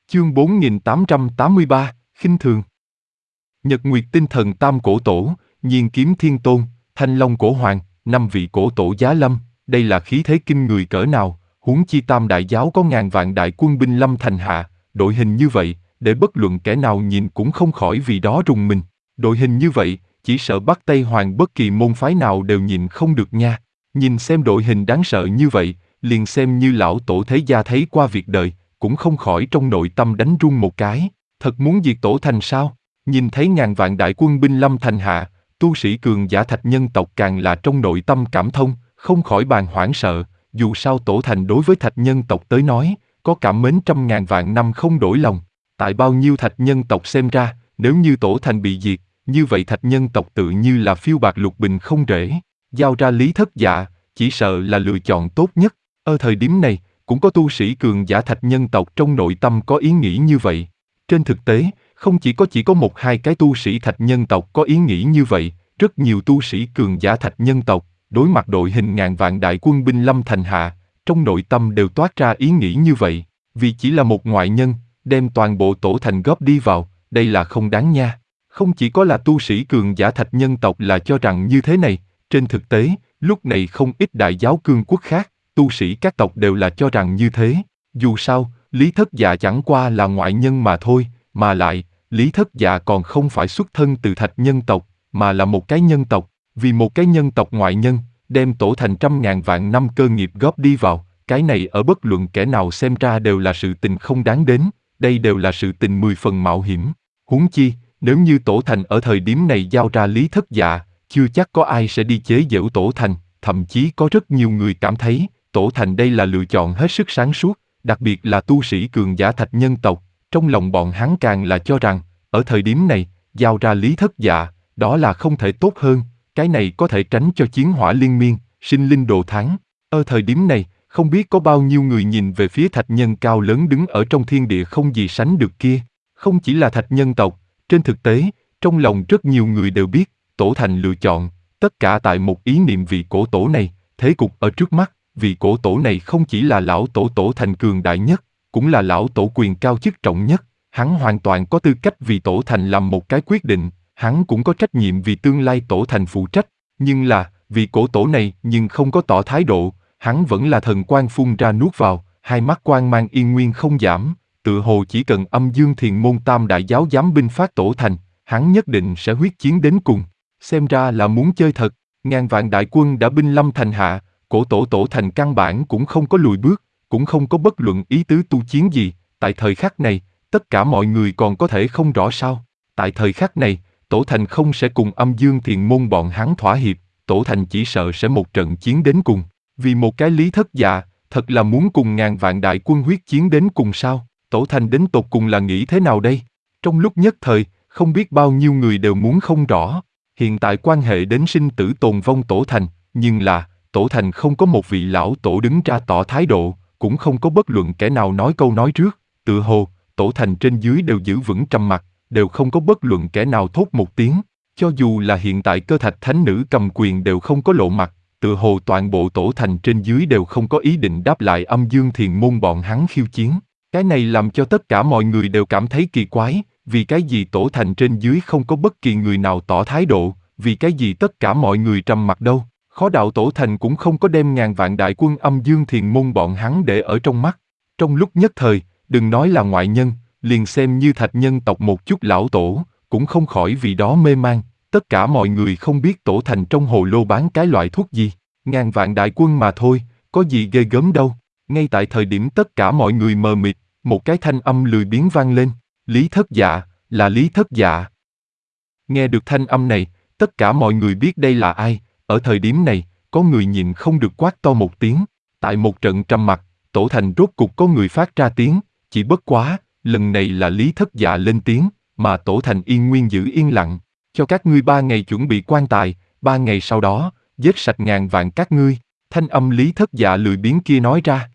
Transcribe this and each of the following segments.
Chương 4883, khinh thường. Nhật Nguyệt Tinh Thần Tam Cổ Tổ, Nhiên Kiếm Thiên Tôn, Thanh Long Cổ Hoàng, 5 vị cổ tổ giá lâm, đây là khí thế kinh người cỡ nào, huống chi Tam Đại Giáo có ngàn vạn đại quân binh lâm thành hạ, đội hình như vậy, để bất luận kẻ nào nhìn cũng không khỏi vì đó rùng mình. Đội hình như vậy, chỉ sợ Bắc Tây Hoàng bất kỳ môn phái nào đều nhìn không được nha. Nhìn xem đội hình đáng sợ như vậy, liền xem như lão tổ thế gia thấy qua việc đời, cũng không khỏi trong nội tâm đánh run một cái, thật muốn diệt tổ thành sao? Nhìn thấy ngàn vạn đại quân binh lâm thành hạ, tu sĩ cường giả thạch nhân tộc càng là trong nội tâm cảm thông, không khỏi bàng hoảng sợ, dù sao tổ thành đối với thạch nhân tộc tới nói, có cảm mến trăm ngàn vạn năm không đổi lòng. Tại bao nhiêu thạch nhân tộc xem ra, nếu như tổ thành bị diệt, như vậy thạch nhân tộc tự như là phiêu bạc lục bình không rễ, giao ra Lý Thất Dạ, chỉ sợ là lựa chọn tốt nhất. Ở thời điểm này, cũng có tu sĩ cường giả thạch nhân tộc trong nội tâm có ý nghĩ như vậy. Trên thực tế, không chỉ có một hai cái tu sĩ thạch nhân tộc có ý nghĩ như vậy, rất nhiều tu sĩ cường giả thạch nhân tộc, đối mặt đội hình ngàn vạn đại quân binh lâm thành hạ, trong nội tâm đều toát ra ý nghĩ như vậy, vì chỉ là một ngoại nhân, đem toàn bộ tổ thành góp đi vào, đây là không đáng nha. Không chỉ có là tu sĩ cường giả thạch nhân tộc là cho rằng như thế này, trên thực tế, lúc này không ít đại giáo cương quốc khác, tu sĩ các tộc đều là cho rằng như thế. Dù sao, Lý Thất Dạ chẳng qua là ngoại nhân mà thôi, mà lại, Lý Thất Dạ còn không phải xuất thân từ thạch nhân tộc, mà là một cái nhân tộc, vì một cái nhân tộc ngoại nhân, đem tổ thành trăm ngàn vạn năm cơ nghiệp góp đi vào, cái này ở bất luận kẻ nào xem ra đều là sự tình không đáng đến, đây đều là sự tình 10 phần mạo hiểm. Huống chi, nếu như tổ thành ở thời điểm này giao ra Lý Thất Dạ, chưa chắc có ai sẽ đi chế giễu tổ thành, thậm chí có rất nhiều người cảm thấy, tổ thành đây là lựa chọn hết sức sáng suốt, đặc biệt là tu sĩ cường giả thạch nhân tộc, trong lòng bọn hắn càng là cho rằng, ở thời điểm này, giao ra Lý Thất Dạ, đó là không thể tốt hơn, cái này có thể tránh cho chiến hỏa liên miên, sinh linh đồ thán. Ở thời điểm này, không biết có bao nhiêu người nhìn về phía thạch nhân cao lớn đứng ở trong thiên địa không gì sánh được kia, không chỉ là thạch nhân tộc, trên thực tế, trong lòng rất nhiều người đều biết, tổ thành lựa chọn, tất cả tại một ý niệm vị cổ tổ này, thế cục ở trước mắt, vị cổ tổ này không chỉ là lão tổ tổ thành cường đại nhất, cũng là lão tổ quyền cao chức trọng nhất, hắn hoàn toàn có tư cách vì tổ thành làm một cái quyết định, hắn cũng có trách nhiệm vì tương lai tổ thành phụ trách, nhưng là, vị cổ tổ này nhưng không có tỏ thái độ, hắn vẫn là thần quang phun ra nuốt vào, hai mắt quang mang yên nguyên không giảm, tự hồ chỉ cần Âm Dương Thiền Môn Tam Đại Giáo dám binh phát tổ thành, hắn nhất định sẽ huyết chiến đến cùng. Xem ra là muốn chơi thật, ngàn vạn đại quân đã binh lâm thành hạ, cổ tổ tổ thành căn bản cũng không có lùi bước, cũng không có bất luận ý tứ tu chiến gì, tại thời khắc này, tất cả mọi người còn có thể không rõ sao. Tại thời khắc này, tổ thành không sẽ cùng Âm Dương Thiền Môn bọn hắn thỏa hiệp, tổ thành chỉ sợ sẽ một trận chiến đến cùng. Vì một cái Lý Thất Dạ, thật là muốn cùng ngàn vạn đại quân huyết chiến đến cùng sao? Tổ thành đến tột cùng là nghĩ thế nào đây? Trong lúc nhất thời, không biết bao nhiêu người đều muốn không rõ. Hiện tại quan hệ đến sinh tử tồn vong tổ thành, nhưng là, tổ thành không có một vị lão tổ đứng ra tỏ thái độ, cũng không có bất luận kẻ nào nói câu nói trước, tự hồ, tổ thành trên dưới đều giữ vững trầm mặc, đều không có bất luận kẻ nào thốt một tiếng, cho dù là hiện tại Cơ Thạch Thánh Nữ cầm quyền đều không có lộ mặt, tự hồ toàn bộ tổ thành trên dưới đều không có ý định đáp lại Âm Dương Thiền Môn bọn hắn khiêu chiến. Cái này làm cho tất cả mọi người đều cảm thấy kỳ quái, vì cái gì tổ thành trên dưới không có bất kỳ người nào tỏ thái độ, vì cái gì tất cả mọi người trầm mặc đâu, khó đạo tổ thành cũng không có đem ngàn vạn đại quân Âm Dương Thiền Môn bọn hắn để ở trong mắt. Trong lúc nhất thời, đừng nói là ngoại nhân, liền xem như thạch nhân tộc một chút lão tổ, cũng không khỏi vì đó mê man, tất cả mọi người không biết tổ thành trong hồ lô bán cái loại thuốc gì, ngàn vạn đại quân mà thôi, có gì ghê gớm đâu. Ngay tại thời điểm tất cả mọi người mờ mịt, một cái thanh âm lười biếng vang lên, Lý Thất Dạ, là Lý Thất Dạ. Nghe được thanh âm này, tất cả mọi người biết đây là ai, ở thời điểm này, có người nhìn không được quát to một tiếng, tại một trận trầm mặc, tổ thành rốt cục có người phát ra tiếng, chỉ bất quá, lần này là Lý Thất Dạ lên tiếng, mà tổ thành yên nguyên giữ yên lặng, cho các ngươi 3 ngày chuẩn bị quan tài, 3 ngày sau đó, giết sạch ngàn vạn các ngươi, thanh âm Lý Thất Dạ lười biếng kia nói ra.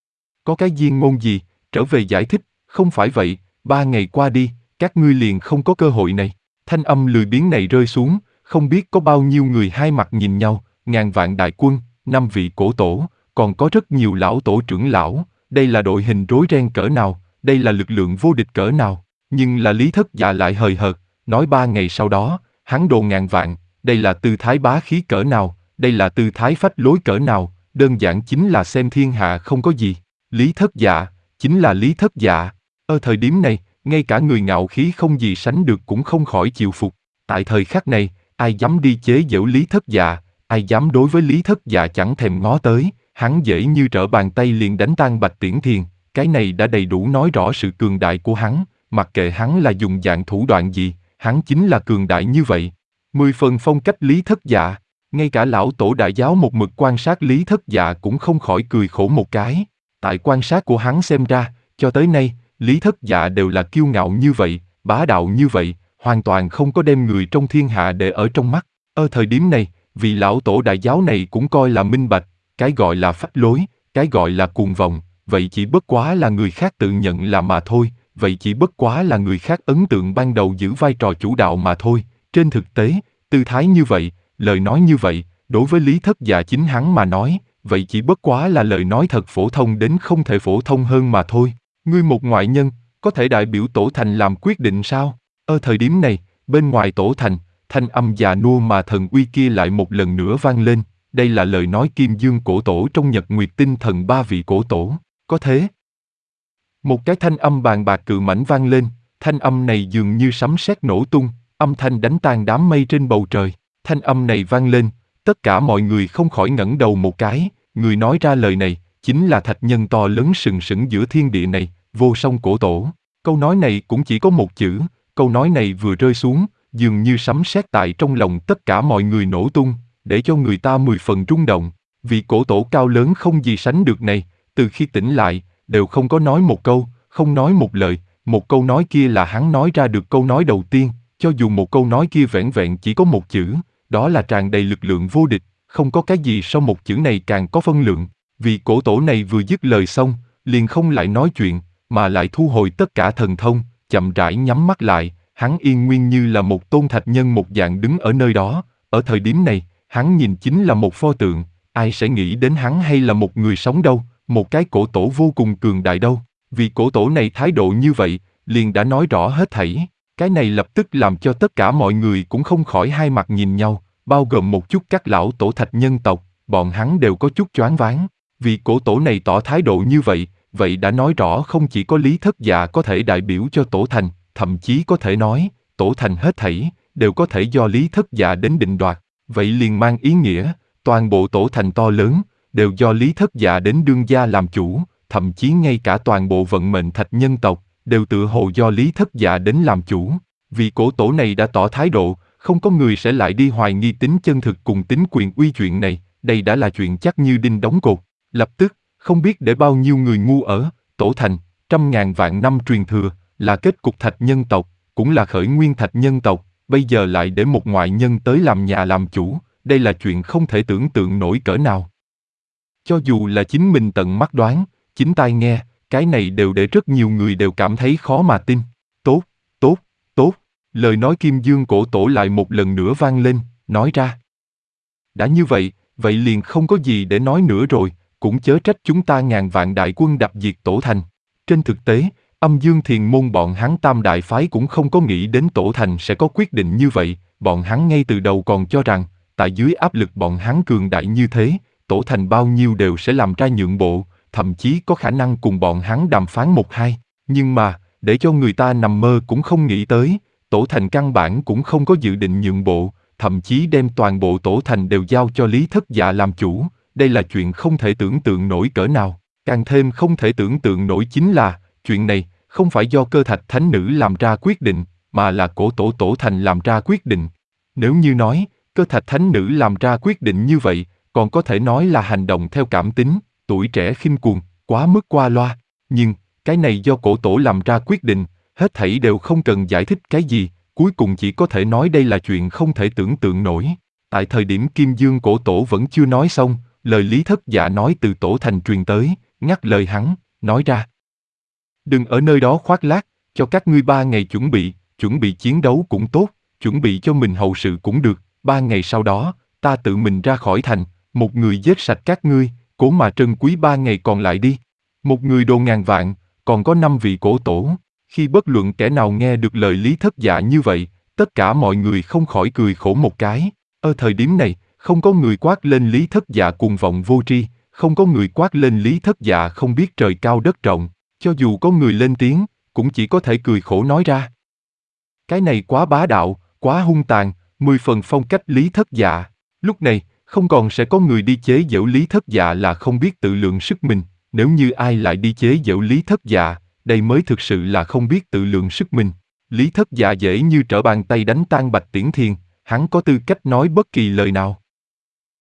Có cái diên ngôn gì, trở về giải thích, không phải vậy, 3 ngày qua đi, các ngươi liền không có cơ hội này. Thanh âm lười biếng này rơi xuống, không biết có bao nhiêu người hai mặt nhìn nhau, ngàn vạn đại quân, 5 vị cổ tổ, còn có rất nhiều lão tổ trưởng lão, đây là đội hình rối ren cỡ nào, đây là lực lượng vô địch cỡ nào. Nhưng là Lý Thất Dạ lại hời hợt, nói 3 ngày sau đó, hắn đồ ngàn vạn, đây là tư thái bá khí cỡ nào, đây là tư thái phách lối cỡ nào, đơn giản chính là xem thiên hạ không có gì. Lý Thất Dạ, chính là Lý Thất Dạ. Ở thời điểm này, ngay cả người ngạo khí không gì sánh được cũng không khỏi chịu phục. Tại thời khắc này, ai dám đi chế giễu Lý Thất Dạ, ai dám đối với Lý Thất Dạ chẳng thèm ngó tới, hắn dễ như trở bàn tay liền đánh tan Bạch Tiễn Thiền, cái này đã đầy đủ nói rõ sự cường đại của hắn, mặc kệ hắn là dùng dạng thủ đoạn gì, hắn chính là cường đại như vậy. 10 phần phong cách Lý Thất Dạ, ngay cả lão tổ đại giáo một mực quan sát Lý Thất Dạ cũng không khỏi cười khổ một cái. Tại quan sát của hắn xem ra, cho tới nay, Lý Thất Dạ đều là kiêu ngạo như vậy, bá đạo như vậy, hoàn toàn không có đem người trong thiên hạ để ở trong mắt. Ở thời điểm này, vị lão tổ đại giáo này cũng coi là minh bạch, cái gọi là phách lối, cái gọi là cuồng vọng, vậy chỉ bất quá là người khác tự nhận là mà thôi, vậy chỉ bất quá là người khác ấn tượng ban đầu giữ vai trò chủ đạo mà thôi. Trên thực tế, tư thái như vậy, lời nói như vậy, đối với Lý Thất Dạ chính hắn mà nói, vậy chỉ bất quá là lời nói thật phổ thông đến không thể phổ thông hơn mà thôi. Ngươi một ngoại nhân, có thể đại biểu tổ thành làm quyết định sao? Ở thời điểm này, bên ngoài tổ thành, thanh âm già nua mà thần uy kia lại một lần nữa vang lên, đây là lời nói Kim Dương cổ tổ trong Nhật Nguyệt Tinh Thần 3 vị cổ tổ, có thế. Một cái thanh âm bàn bạc cự mãnh vang lên, thanh âm này dường như sấm sét nổ tung, âm thanh đánh tan đám mây trên bầu trời. Thanh âm này vang lên, tất cả mọi người không khỏi ngẩng đầu một cái, người nói ra lời này, chính là thạch nhân to lớn sừng sững giữa thiên địa này, Vô Song cổ tổ. Câu nói này cũng chỉ có một chữ, câu nói này vừa rơi xuống, dường như sấm sét tại trong lòng tất cả mọi người nổ tung, để cho người ta 10 phần rung động. Vì cổ tổ cao lớn không gì sánh được này, từ khi tỉnh lại, đều không có nói một câu, không nói một lời, một câu nói kia là hắn nói ra được câu nói đầu tiên, cho dù một câu nói kia vẻn vẹn chỉ có một chữ, đó là tràn đầy lực lượng vô địch, không có cái gì sau một chữ này càng có phân lượng. Vì cổ tổ này vừa dứt lời xong, liền không lại nói chuyện, mà lại thu hồi tất cả thần thông, chậm rãi nhắm mắt lại, hắn yên nguyên như là một tôn thạch nhân một dạng đứng ở nơi đó. Ở thời điểm này, hắn nhìn chính là một pho tượng, ai sẽ nghĩ đến hắn hay là một người sống đâu, một cái cổ tổ vô cùng cường đại đâu. Vì cổ tổ này thái độ như vậy, liền đã nói rõ hết thảy. Cái này lập tức làm cho tất cả mọi người cũng không khỏi hai mặt nhìn nhau, bao gồm một chút các lão tổ thạch nhân tộc, bọn hắn đều có chút choáng váng. Vì cổ tổ này tỏ thái độ như vậy, vậy đã nói rõ không chỉ có Lý Thất Dạ có thể đại biểu cho tổ thành, thậm chí có thể nói, tổ thành hết thảy, đều có thể do Lý Thất Dạ đến định đoạt. Vậy liền mang ý nghĩa, toàn bộ tổ thành to lớn, đều do Lý Thất Dạ đến đương gia làm chủ, thậm chí ngay cả toàn bộ vận mệnh thạch nhân tộc, đều tự hồ do Lý Thất Dạ đến làm chủ. Vì cổ tổ này đã tỏ thái độ, không có người sẽ lại đi hoài nghi tính chân thực cùng tính quyền uy chuyện này, đây đã là chuyện chắc như đinh đóng cột. Lập tức, không biết để bao nhiêu người ngu ở, tổ thành, 100.000 vạn năm truyền thừa, là kết cục thạch nhân tộc, cũng là khởi nguyên thạch nhân tộc, bây giờ lại để một ngoại nhân tới làm nhà làm chủ, đây là chuyện không thể tưởng tượng nổi cỡ nào. Cho dù là chính mình tận mắt đoán, chính tai nghe, cái này đều để rất nhiều người đều cảm thấy khó mà tin. Tốt, tốt, tốt, lời nói Kim Dương cổ tổ lại một lần nữa vang lên, nói ra. Đã như vậy, vậy liền không có gì để nói nữa rồi, cũng chớ trách chúng ta ngàn vạn đại quân đập diệt tổ thành. Trên thực tế, Âm Dương Thiền môn bọn hắn tam đại phái cũng không có nghĩ đến tổ thành sẽ có quyết định như vậy, bọn hắn ngay từ đầu còn cho rằng, tại dưới áp lực bọn hắn cường đại như thế, tổ thành bao nhiêu đều sẽ làm ra nhượng bộ, thậm chí có khả năng cùng bọn hắn đàm phán một hai. Nhưng mà, để cho người ta nằm mơ cũng không nghĩ tới, tổ thành căn bản cũng không có dự định nhượng bộ, thậm chí đem toàn bộ tổ thành đều giao cho Lý Thất Dạ làm chủ, đây là chuyện không thể tưởng tượng nổi cỡ nào. Càng thêm không thể tưởng tượng nổi chính là, chuyện này không phải do Cơ Thạch Thánh Nữ làm ra quyết định, mà là cổ tổ tổ thành làm ra quyết định. Nếu như nói, Cơ Thạch Thánh Nữ làm ra quyết định như vậy, còn có thể nói là hành động theo cảm tính, tuổi trẻ khinh cuồng, quá mức qua loa. Nhưng, cái này do cổ tổ làm ra quyết định, hết thảy đều không cần giải thích cái gì, cuối cùng chỉ có thể nói đây là chuyện không thể tưởng tượng nổi. Tại thời điểm Kim Dương cổ tổ vẫn chưa nói xong, lời Lý Thất Dạ nói từ tổ thành truyền tới, ngắt lời hắn, nói ra. Đừng ở nơi đó khoác lác, cho các ngươi 3 ngày chuẩn bị chiến đấu cũng tốt, chuẩn bị cho mình hậu sự cũng được, 3 ngày sau đó, ta tự mình ra khỏi thành, một người giết sạch các ngươi, cố mà trân quý 3 ngày còn lại đi. Một người đồ ngàn vạn, còn có 5 vị cổ tổ. Khi bất luận kẻ nào nghe được lời Lý Thất Dạ như vậy, tất cả mọi người không khỏi cười khổ một cái. Ở thời điểm này, không có người quát lên Lý Thất Dạ cuồng vọng vô tri, không có người quát lên Lý Thất Dạ không biết trời cao đất rộng. Cho dù có người lên tiếng, cũng chỉ có thể cười khổ nói ra. Cái này quá bá đạo, quá hung tàn, 10 phần phong cách Lý Thất Dạ. Lúc này, không còn sẽ có người đi chế giễu Lý Thất Dạ là không biết tự lượng sức mình. Nếu như ai lại đi chế giễu Lý Thất Dạ, đây mới thực sự là không biết tự lượng sức mình. Lý Thất Dạ dễ như trở bàn tay đánh tan Bạch Tiễn Thiên, hắn có tư cách nói bất kỳ lời nào.